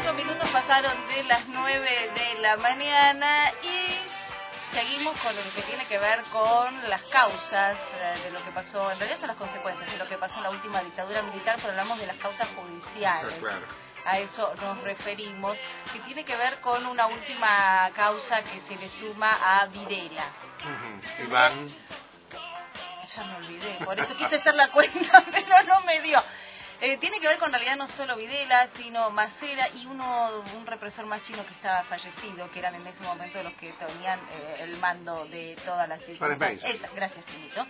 5 minutos pasaron de las 9 de la mañana y seguimos con lo que tiene que ver con las causas de lo que pasó, en realidad son las consecuencias de lo que pasó en la última dictadura militar, pero hablamos de las causas judiciales. Claro. A eso nos referimos, que tiene que ver con una última causa que se le suma a Videla. Iván. Ya me olvidé, por eso quise hacer la cuenta, pero no me dio. Tiene que ver con, en realidad, no solo Videla, sino Macera y un represor más chino que estaba fallecido, que eran en ese momento los que tenían el mando de todas las circunstancias. Gracias, Chinito.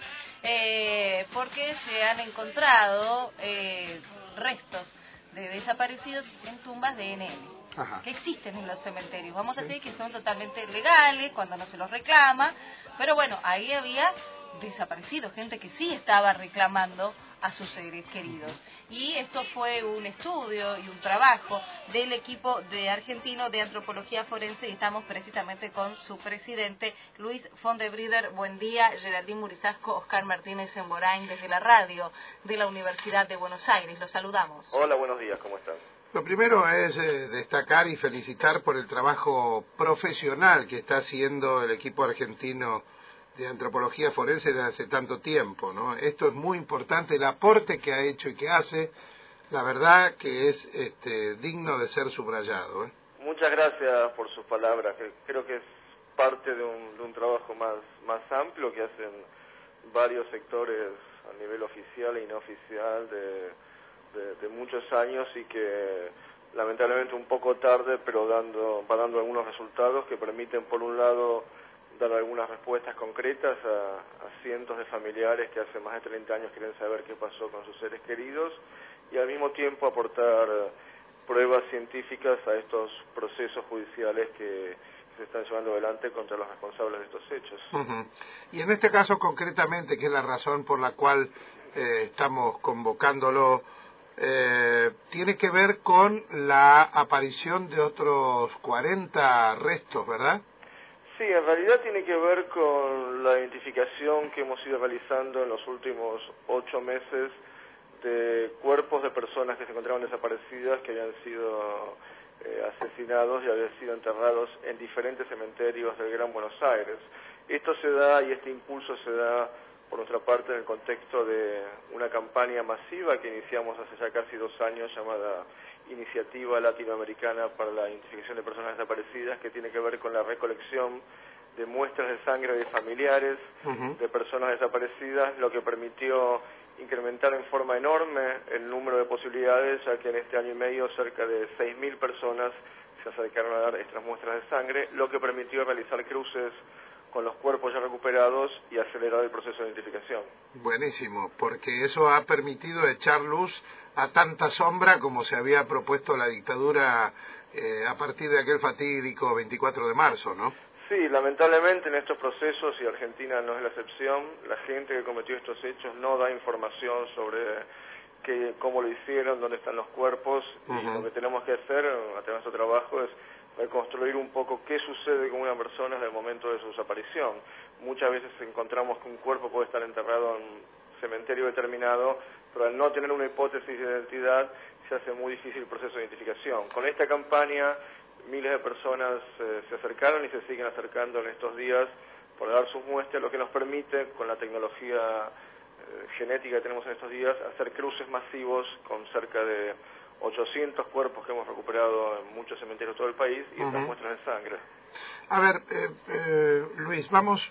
Porque se han encontrado restos de desaparecidos en tumbas de NN. Ajá. Que existen en los cementerios. Vamos a decir que son totalmente legales cuando no se los reclama, pero bueno, ahí había desaparecidos, gente que sí estaba reclamando a sus seres queridos. Y esto fue un estudio y un trabajo del equipo de argentino de antropología forense y estamos precisamente con su presidente, Luis Fondebrider. Buen día, Geraldine Murizasco, Oscar Martínez Emborain, desde la radio de la Universidad de Buenos Aires. Los saludamos. Hola, buenos días, ¿cómo están? Lo primero es destacar y felicitar por el trabajo profesional que está haciendo el equipo argentino de antropología forense desde hace tanto tiempo, ¿no? Esto es muy importante, el aporte que ha hecho y que hace, la verdad que es digno de ser subrayado, ¿eh? Muchas gracias por sus palabras, que creo que es parte de un trabajo más amplio que hacen varios sectores a nivel oficial e no oficial de muchos años y que lamentablemente un poco tarde, pero va dando algunos resultados que permiten, por un lado, dar algunas respuestas concretas a cientos de familiares que hace más de 30 años quieren saber qué pasó con sus seres queridos y al mismo tiempo aportar pruebas científicas a estos procesos judiciales que se están llevando adelante contra los responsables de estos hechos. Y en este caso concretamente, que es la razón por la cual estamos convocándolo, tiene que ver con la aparición de otros 40 restos, ¿verdad? Sí, en realidad tiene que ver con la identificación que hemos ido realizando en los últimos 8 meses de cuerpos de personas que se encontraban desaparecidas, que habían sido asesinados y habían sido enterrados en diferentes cementerios del Gran Buenos Aires. Esto se da y este impulso se da por nuestra parte en el contexto de una campaña masiva que iniciamos hace ya casi 2 años llamada Iniciativa Latinoamericana para la Identificación de Personas Desaparecidas, que tiene que ver con la recolección de muestras de sangre de familiares de personas desaparecidas, lo que permitió incrementar en forma enorme el número de posibilidades, ya que en este año y medio cerca de 6.000 personas se acercaron a dar estas muestras de sangre, lo que permitió realizar cruces con los cuerpos ya recuperados y acelerar el proceso de identificación. Buenísimo, porque eso ha permitido echar luz a tanta sombra como se había propuesto la dictadura a partir de aquel fatídico 24 de marzo, ¿no? Sí, lamentablemente en estos procesos, y Argentina no es la excepción, la gente que cometió estos hechos no da información sobre cómo lo hicieron, dónde están los cuerpos, y lo que tenemos que hacer a través de nuestro trabajo es reconstruir un poco qué sucede con una persona desde el momento de su desaparición. Muchas veces encontramos que un cuerpo puede estar enterrado en un cementerio determinado, pero al no tener una hipótesis de identidad se hace muy difícil el proceso de identificación. Con esta campaña miles de personas se acercaron y se siguen acercando en estos días por dar sus muestras, lo que nos permite, con la tecnología genética que tenemos en estos días, hacer cruces masivos con cerca de 800 cuerpos que hemos recuperado en muchos cementerios de todo el país y estas muestras de sangre. A ver, Luis,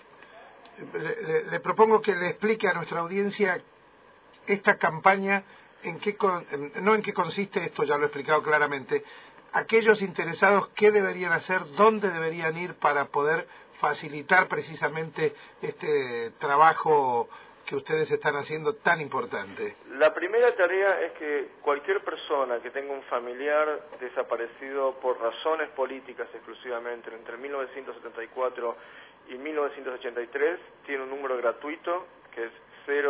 le propongo que le explique a nuestra audiencia esta campaña, no en qué consiste, esto ya lo he explicado claramente, aquellos interesados, qué deberían hacer, dónde deberían ir para poder facilitar precisamente este trabajo que ustedes están haciendo tan importante. La primera tarea es que cualquier persona que tenga un familiar desaparecido por razones políticas exclusivamente entre 1974 y 1983 tiene un número gratuito que es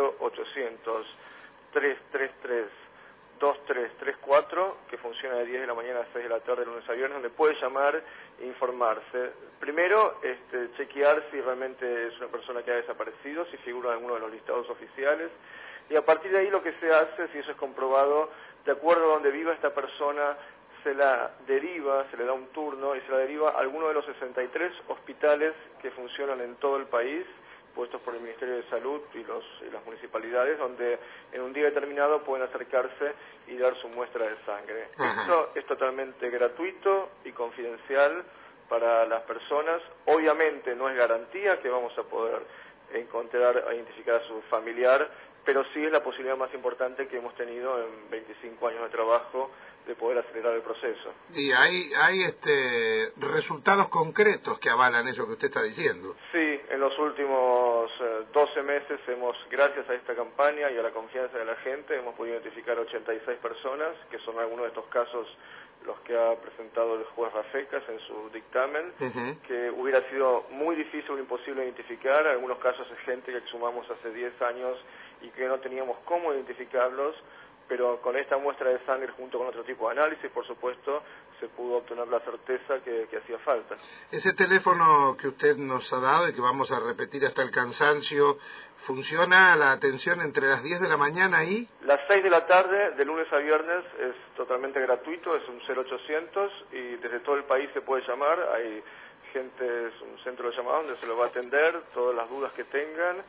0800-333-2334, que funciona de 10 de la mañana a 6 de la tarde, lunes a viernes, donde puede llamar e informarse. Primero, chequear si realmente es una persona que ha desaparecido, si figura en alguno de los listados oficiales, y a partir de ahí lo que se hace, si eso es comprobado, de acuerdo a donde viva esta persona, se la deriva, se le da un turno y se la deriva a alguno de los 63 hospitales que funcionan en todo el país, puestos por el Ministerio de Salud y las municipalidades, donde en un día determinado pueden acercarse y dar su muestra de sangre. Esto es totalmente gratuito y confidencial para las personas. Obviamente no es garantía que vamos a poder encontrar a identificar a su familiar, pero sí es la posibilidad más importante que hemos tenido en 25 años de trabajo de poder acelerar el proceso. Y hay resultados concretos que avalan eso que usted está diciendo. Sí, en los últimos 12 meses gracias a esta campaña y a la confianza de la gente, hemos podido identificar 86 personas, que son algunos de estos casos los que ha presentado el juez Rafecas en su dictamen, que hubiera sido muy difícil o imposible identificar. En algunos casos es gente que exhumamos hace 10 años y que no teníamos cómo identificarlos, pero con esta muestra de sangre junto con otro tipo de análisis, por supuesto, se pudo obtener la certeza que hacía falta. Ese teléfono que usted nos ha dado y que vamos a repetir hasta el cansancio, ¿funciona la atención entre las 10 de la mañana y...? Las 6 de la tarde, de lunes a viernes, es totalmente gratuito, es un 0800 y desde todo el país se puede llamar. Hay gente, es un centro de llamada donde se lo va a atender, todas las dudas que tengan,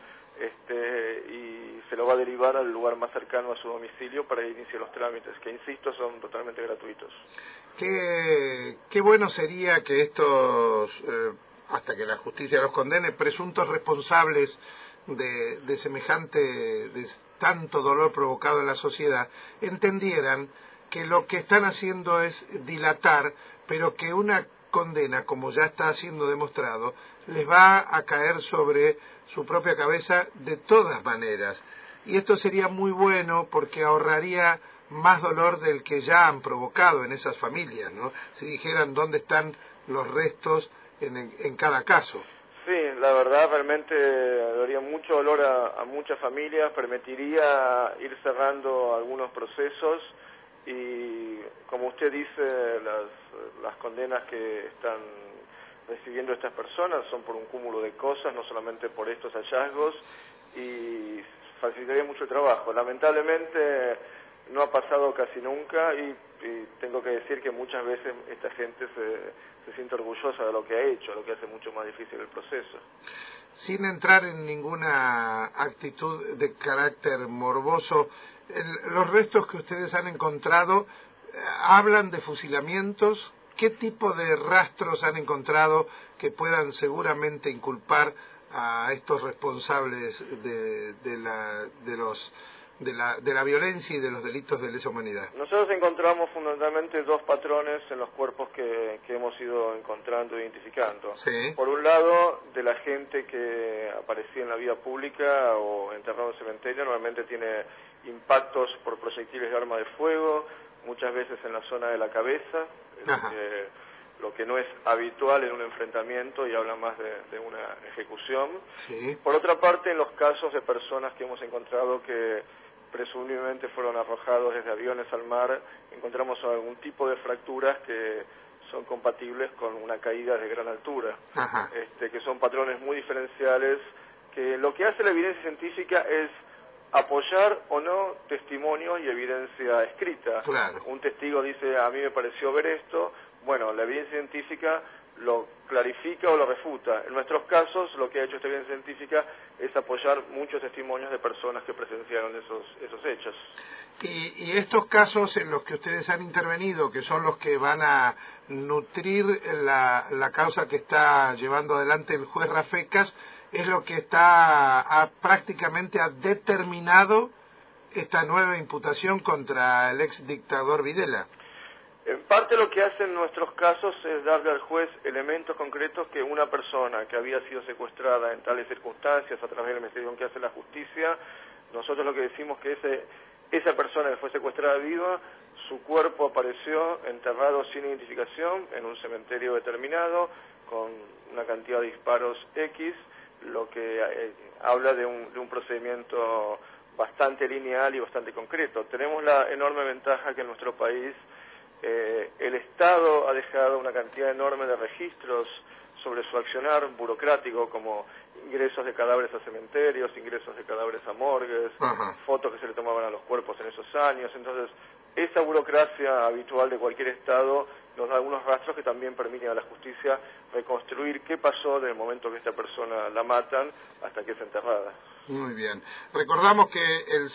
y se lo va a derivar al lugar más cercano a su domicilio para el inicio de los trámites, que insisto, son totalmente gratuitos. Qué bueno sería que estos, hasta que la justicia los condene, presuntos responsables de semejante, de tanto dolor provocado en la sociedad, entendieran que lo que están haciendo es dilatar, pero que una condena, como ya está siendo demostrado, les va a caer sobre su propia cabeza de todas maneras. Y esto sería muy bueno porque ahorraría más dolor del que ya han provocado en esas familias, ¿no? Si dijeran dónde están los restos en cada caso. Sí, la verdad realmente daría mucho dolor a muchas familias, permitiría ir cerrando algunos procesos y, como usted dice, las condenas que están recibiendo estas personas son por un cúmulo de cosas, no solamente por estos hallazgos, y facilitaría mucho el trabajo. Lamentablemente no ha pasado casi nunca y tengo que decir que muchas veces esta gente se siente orgullosa de lo que ha hecho, lo que hace mucho más difícil el proceso. Sin entrar en ninguna actitud de carácter morboso, los restos que ustedes han encontrado hablan de fusilamientos. ¿Qué tipo de rastros han encontrado que puedan seguramente inculpar a estos responsables de la violencia y de los delitos de lesa humanidad? Nosotros encontramos fundamentalmente dos patrones en los cuerpos que hemos ido encontrando e identificando. Sí. Por un lado, de la gente que aparecía en la vía pública o enterrado en cementerio, normalmente tiene impactos por proyectiles de arma de fuego, muchas veces en la zona de la cabeza, lo que no es habitual en un enfrentamiento y habla más de una ejecución. Sí. Por otra parte, en los casos de personas que hemos encontrado que presumiblemente fueron arrojados desde aviones al mar, encontramos algún tipo de fracturas que son compatibles con una caída de gran altura, que son patrones muy diferenciales, que lo que hace la evidencia científica es apoyar o no testimonios y evidencia escrita. Claro. Un testigo dice, a mí me pareció ver esto, bueno, la evidencia científica lo clarifica o lo refuta. En nuestros casos, lo que ha hecho esta evidencia científica es apoyar muchos testimonios de personas que presenciaron esos hechos. Y estos casos en los que ustedes han intervenido, que son los que van a nutrir la causa que está llevando adelante el juez Rafecas, es lo que prácticamente ha determinado esta nueva imputación contra el ex dictador Videla. En parte lo que hacen nuestros casos es darle al juez elementos concretos que una persona que había sido secuestrada en tales circunstancias a través de la investigación que hace la justicia, nosotros lo que decimos que esa persona que fue secuestrada viva, su cuerpo apareció enterrado sin identificación en un cementerio determinado con una cantidad de disparos X, lo que habla de un procedimiento bastante lineal y bastante concreto. Tenemos la enorme ventaja que en nuestro país el Estado ha dejado una cantidad enorme de registros sobre su accionar burocrático, como ingresos de cadáveres a cementerios, ingresos de cadáveres a morgues, fotos que se le tomaban a los cuerpos en esos años. Entonces, esa burocracia habitual de cualquier Estado nos da algunos rastros que también permiten a la justicia reconstruir qué pasó desde el momento que esta persona la matan hasta que es enterrada. Muy bien. Recordamos que el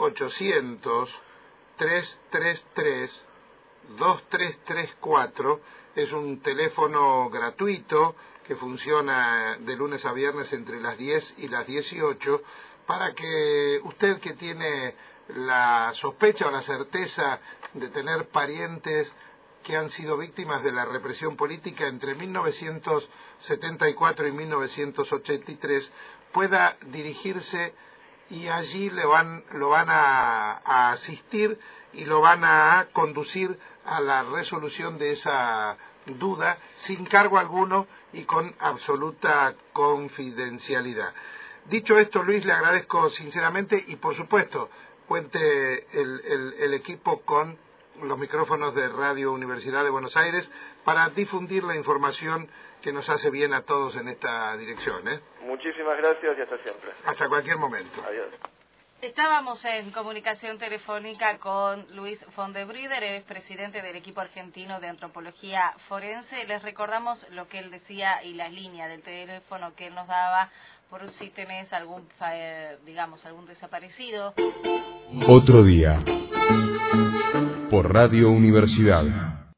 0800-333-2334 es un teléfono gratuito que funciona de lunes a viernes entre las 10 y las 18 para que usted, que tiene la sospecha o la certeza de tener parientes que han sido víctimas de la represión política entre 1974 y 1983, pueda dirigirse y allí lo van a asistir y lo van a conducir a la resolución de esa duda sin cargo alguno y con absoluta confidencialidad. Dicho esto, Luis, le agradezco sinceramente y, por supuesto, cuente el equipo con los micrófonos de Radio Universidad de Buenos Aires para difundir la información que nos hace bien a todos en esta dirección, ¿eh? Muchísimas gracias y hasta siempre. Hasta cualquier momento. Adiós. Estábamos en comunicación telefónica con Luis von der Brieder, es presidente del equipo argentino de antropología forense. Les recordamos lo que él decía y las líneas del teléfono que él nos daba por si tenés algún desaparecido. Otro día, por Radio Universidad.